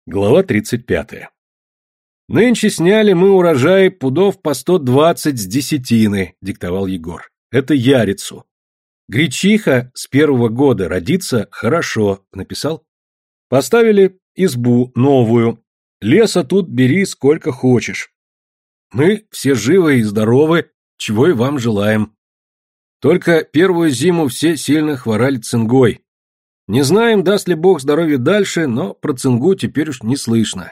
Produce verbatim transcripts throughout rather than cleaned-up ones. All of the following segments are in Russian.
Глава тридцать пятая. «Нынче сняли мы урожай пудов по сто двадцать с десятины», — диктовал Егор. «Это ярицу. Гречиха с первого года родится хорошо», — написал. «Поставили избу новую. Леса тут бери сколько хочешь. Мы все живы и здоровы, чего и вам желаем. Только первую зиму все сильно хворали цингой. Не знаем, даст ли Бог здоровья дальше, но про цингу теперь уж не слышно.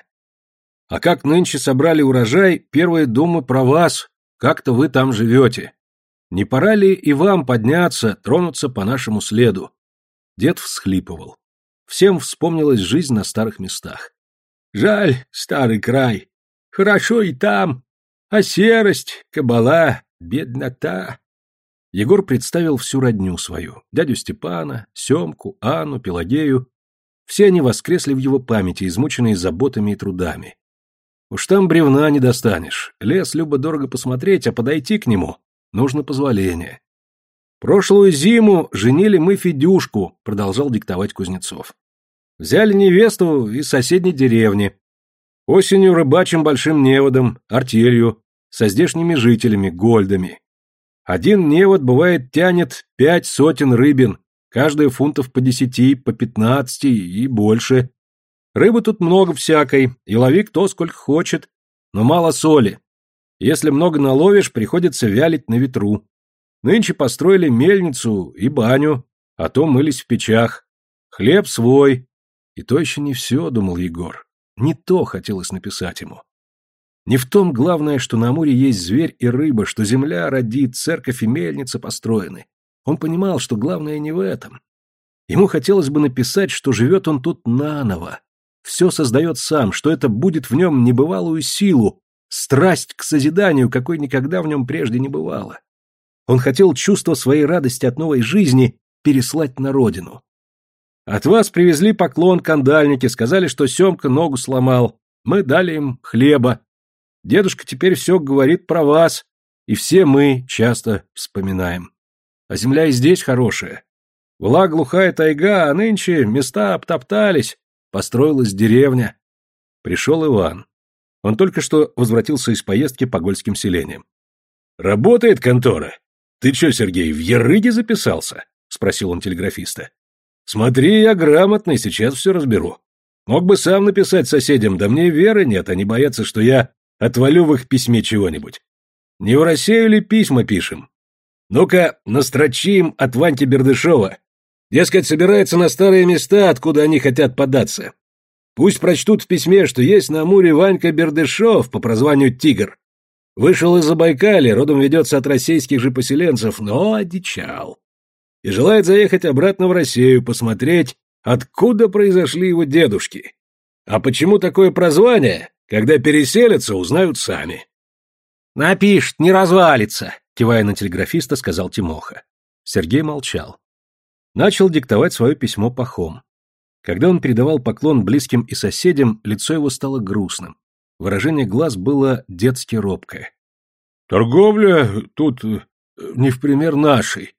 А как нынче собрали урожай, первые думы про вас, как-то вы там живете. Не пора ли и вам подняться, тронуться по нашему следу?» Дед всхлипывал. Всем вспомнилась жизнь на старых местах. «Жаль старый край. Хорошо и там. А серость, кабала, беднота». Егор представил всю родню свою, дядю Степана, Семку, Анну, Пелагею. Все они воскресли в его памяти, измученные заботами и трудами. Уж там бревна не достанешь, лес любо-дорого посмотреть, а подойти к нему нужно позволение. «Прошлую зиму женили мы Федюшку», — продолжал диктовать Кузнецов. «Взяли невесту из соседней деревни. Осенью рыбачим большим неводом, артелью, со здешними жителями, гольдами. Один невод, бывает, тянет пять сотен рыбин, каждая фунтов по десяти, по пятнадцати и больше. Рыбы тут много всякой, и лови кто сколько хочет, но мало соли. Если много наловишь, приходится вялить на ветру. Нынче построили мельницу и баню, а то мылись в печах. Хлеб свой. И то еще не все, думал Егор. Не то хотелось написать ему. Не в том главное, что на Амуре есть зверь и рыба, что земля родит, церковь и мельница построены. Он понимал, что главное не в этом. Ему хотелось бы написать, что живет он тут наново. Все создает сам, что это будет в нем небывалую силу, страсть к созиданию, какой никогда в нем прежде не бывало. Он хотел чувство своей радости от новой жизни переслать на родину. «От вас привезли поклон кандальники, сказали, что Семка ногу сломал. Мы дали им хлеба. Дедушка теперь все говорит про вас, и все мы часто вспоминаем. А земля и здесь хорошая. Была глухая тайга, а нынче места обтоптались, построилась деревня». Пришел Иван. Он только что возвратился из поездки по гольским селениям. «Работает контора? Ты че, Сергей, в Ярыге записался?» — спросил он телеграфиста. «Смотри, я грамотный, сейчас все разберу. Мог бы сам написать соседям, да мне веры нет, они боятся, что я отвалю в их письме чего-нибудь. Не в Россию ли письма пишем? Ну-ка, настрочим от Ваньки Бердышева. Дескать, собирается на старые места, откуда они хотят податься. Пусть прочтут в письме, что есть на Амуре Ванька Бердышев по прозванию Тигр. Вышел из Забайкалья, родом ведется от российских же поселенцев, но одичал. И желает заехать обратно в Россию, посмотреть, откуда произошли его дедушки. А почему такое прозвание, когда переселятся, узнают сами». «Напишет, не развалится», — кивая на телеграфиста, сказал Тимоха. Сергей молчал. Начал диктовать свое письмо Пахом. Когда он передавал поклон близким и соседям, лицо его стало грустным. Выражение глаз было детски робкое. «Торговля тут не в пример нашей.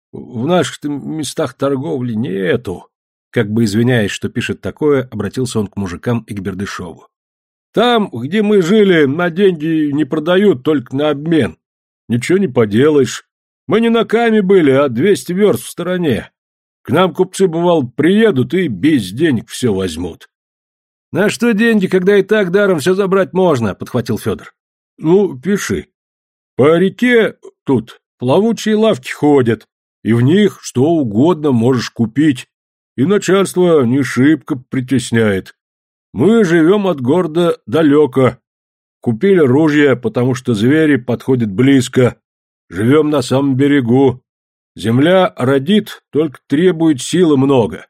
В наших-то местах торговли нету». Как бы извиняясь, что пишет такое, обратился он к мужикам и к Бердышеву. «Там, где мы жили, на деньги не продают, только на обмен. Ничего не поделаешь. Мы не на Каме были, а двести верст в стороне. К нам купцы, бывал, приедут и без денег все возьмут». «На что деньги, когда и так даром все забрать можно?» — подхватил Федор. «Ну, пиши. По реке тут плавучие лавки ходят, и в них что угодно можешь купить, и начальство не шибко притесняет. Мы живем от города далеко. Купили ружья, потому что звери подходят близко. Живем на самом берегу. Земля родит, только требует силы много».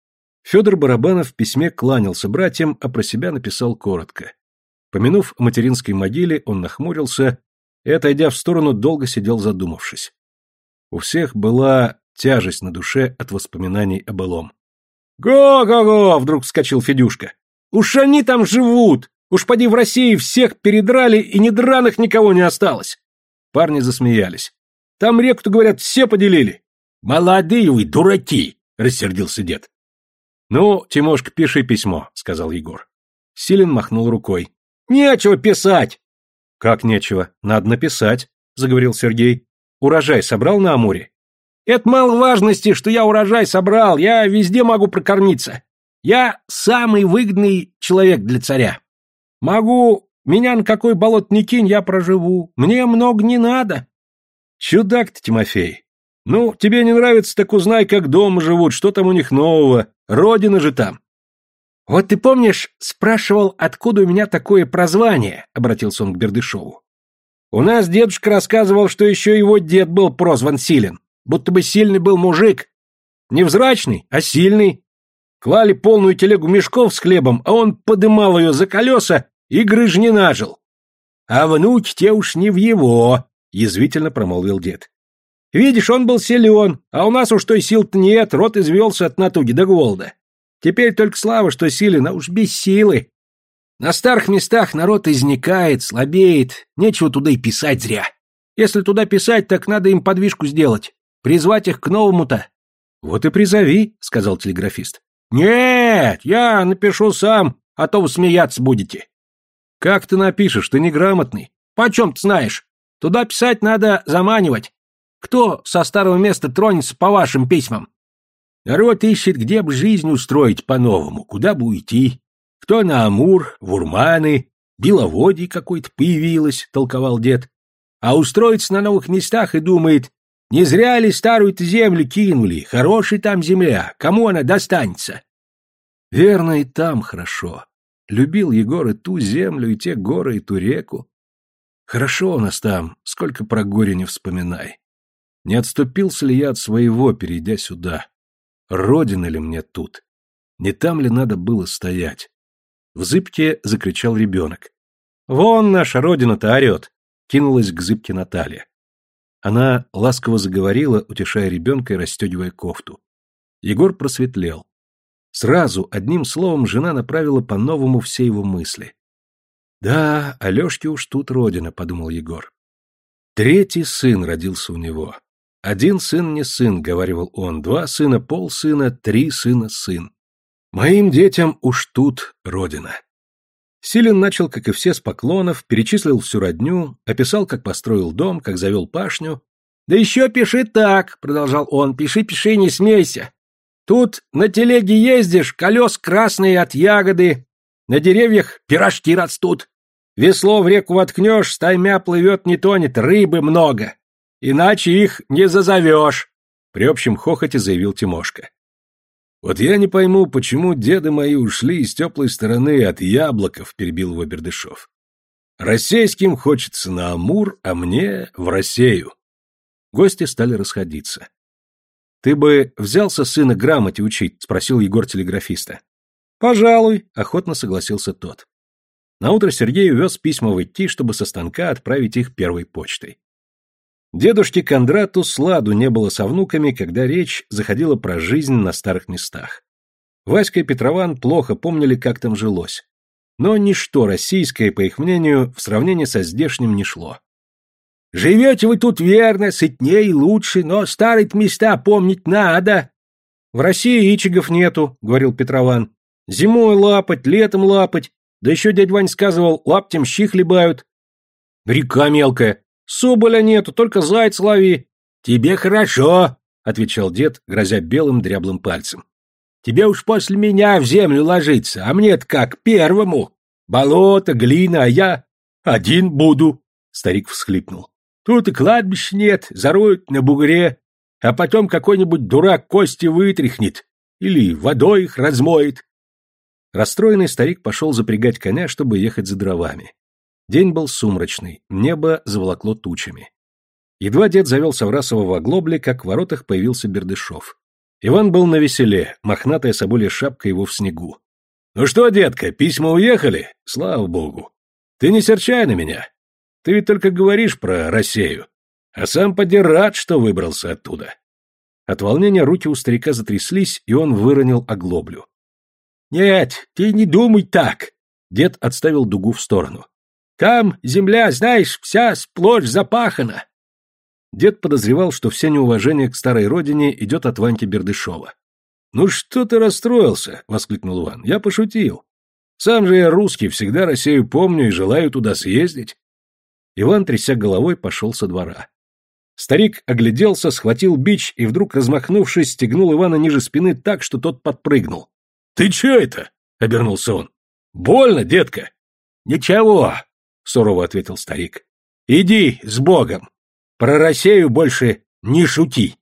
Федор Барабанов в письме кланялся братьям, а про себя написал коротко. Помянув о материнской могиле, он нахмурился и, отойдя в сторону, долго сидел задумавшись. У всех была тяжесть на душе от воспоминаний о былом. «Го-го-го!» — вдруг вскочил Федюшка. «Уж они там живут! Уж поди в России всех передрали, и недраных никого не осталось!» Парни засмеялись. «Там реку-то, говорят, все поделили!» «Молодые вы, дураки!» — рассердился дед. «Ну, Тимошка, пиши письмо», — сказал Егор. Силин махнул рукой. Нечего писать. Как нечего? Надо написать, заговорил Сергей. Урожай собрал на Амуре? Это мало важности, что я урожай собрал, я везде могу прокормиться. Я самый выгодный человек для царя. Могу, меня на какой болот ни кинь, я проживу. Мне много не надо. Чудак ты, Тимофей. Ну, тебе не нравится, так узнай, как дома живут, что там у них нового. Родина же там. Вот ты помнишь, спрашивал, откуда у меня такое прозвание, обратился он к Бердышеву. У нас дедушка рассказывал, что еще его дед был прозван Силен, будто бы сильный был мужик. Невзрачный, а сильный. Клали полную телегу мешков с хлебом, а он подымал ее за колеса и грыж не нажил. А внуки те уж не в его, язвительно промолвил дед. Видишь, он был силен, а у нас уж той сил-то нет, рот извелся от натуги до голода. Теперь только слава, что силен, а уж без силы. На старых местах народ изникает, слабеет, нечего туда и писать зря. Если туда писать, так надо им подвижку сделать, призвать их к новому-то. Вот и призови, сказал телеграфист. Нет, я напишу сам, а то вы смеяться будете. Как ты напишешь, ты неграмотный. Почем ты знаешь? Туда писать надо заманивать. Кто со старого места тронется по вашим письмам? Народ ищет, где бы жизнь устроить по-новому, куда бы уйти. Кто на Амур, в Урманы, Беловодье какой-то появилось, толковал дед. А устроиться на новых местах и думает, не зря ли старую-то землю кинули, хорошая там земля, кому она достанется? Верно, и там хорошо. Любил Егор и ту землю, и те горы, и ту реку. Хорошо у нас там, сколько про горе не вспоминай. Не отступился ли я от своего, перейдя сюда? Родина ли мне тут? Не там ли надо было стоять? В зыбке закричал ребенок. Вон наша родина-то орет! Кинулась к зыбке Наталья. Она ласково заговорила, утешая ребенка и расстегивая кофту. Егор просветлел. Сразу, одним словом, жена направила по-новому все его мысли. «Да, Алешке уж тут родина», — подумал Егор. Третий сын родился у него. Один сын не сын, — говаривал он, — два сына полсына, три сына сын. Моим детям уж тут родина. Силен начал, как и все, с поклонов, перечислил всю родню, описал, как построил дом, как завел пашню. «Да еще пиши так», — продолжал он, — «пиши, пиши, не смейся. Тут на телеге ездишь, колес красные от ягоды, на деревьях пирожки растут. Весло в реку воткнешь, стаймя плывет, не тонет, рыбы много. Иначе их не зазовешь», — при общем хохоте заявил Тимошка. «Вот я не пойму, почему деды мои ушли из теплой стороны от яблоков», — перебил его Бердышев. «Российским хочется на Амур, а мне в Россию». Гости стали расходиться. «Ты бы взялся сына грамоте учить?» — спросил Егор телеграфиста. «Пожалуй», — охотно согласился тот. Наутро Сергей увез письма в идти, чтобы со станка отправить их первой почтой. Дедушке Кондрату сладу не было со внуками, когда речь заходила про жизнь на старых местах. Васька и Петрован плохо помнили, как там жилось. Но ничто российское, по их мнению, в сравнении со здешним не шло. «Живете вы тут верно, сытнее и лучше, но старые-то места помнить надо». «В России ичигов нету», — говорил Петрован. «Зимой лапать, летом лапать, да еще дядь Вань сказывал, лаптем щи хлебают». «Река мелкая. Соболя нету, только заяц лови». «Тебе хорошо», — отвечал дед, грозя белым дряблым пальцем. «Тебе уж после меня в землю ложиться, а мне-то как, первому. Болото, глина, а я один буду», — старик всхлипнул. «Тут и кладбища нет, зароют на бугре, а потом какой-нибудь дурак кости вытряхнет или водой их размоет». Расстроенный старик пошел запрягать коня, чтобы ехать за дровами. День был сумрачный, небо заволокло тучами. Едва дед завел Саврасова в оглобле, как в воротах появился Бердышев. Иван был навеселе, мохнатая соболья шапка его в снегу. «Ну что, детка, письма уехали? Слава богу! Ты не серчай на меня. Ты ведь только говоришь про Россию, а сам поди рад, что выбрался оттуда». От волнения руки у старика затряслись, и он выронил оглоблю. «Нет, ты не думай так!» Дед отставил дугу в сторону. «Там земля, знаешь, вся сплошь запахана». Дед подозревал, что все неуважение к старой родине идет от Ваньки Бердышева. «Ну что ты расстроился?» — воскликнул Иван. «Я пошутил. Сам же я русский, всегда Россию помню и желаю туда съездить. Иван, тряся головой, пошел со двора. Старик огляделся, схватил бич и вдруг, размахнувшись, стегнул Ивана ниже спины так, что тот подпрыгнул. — Ты че это? — обернулся он. — Больно, детка? — Ничего, — сурово ответил старик. — Иди с Богом. Про Россию больше не шути.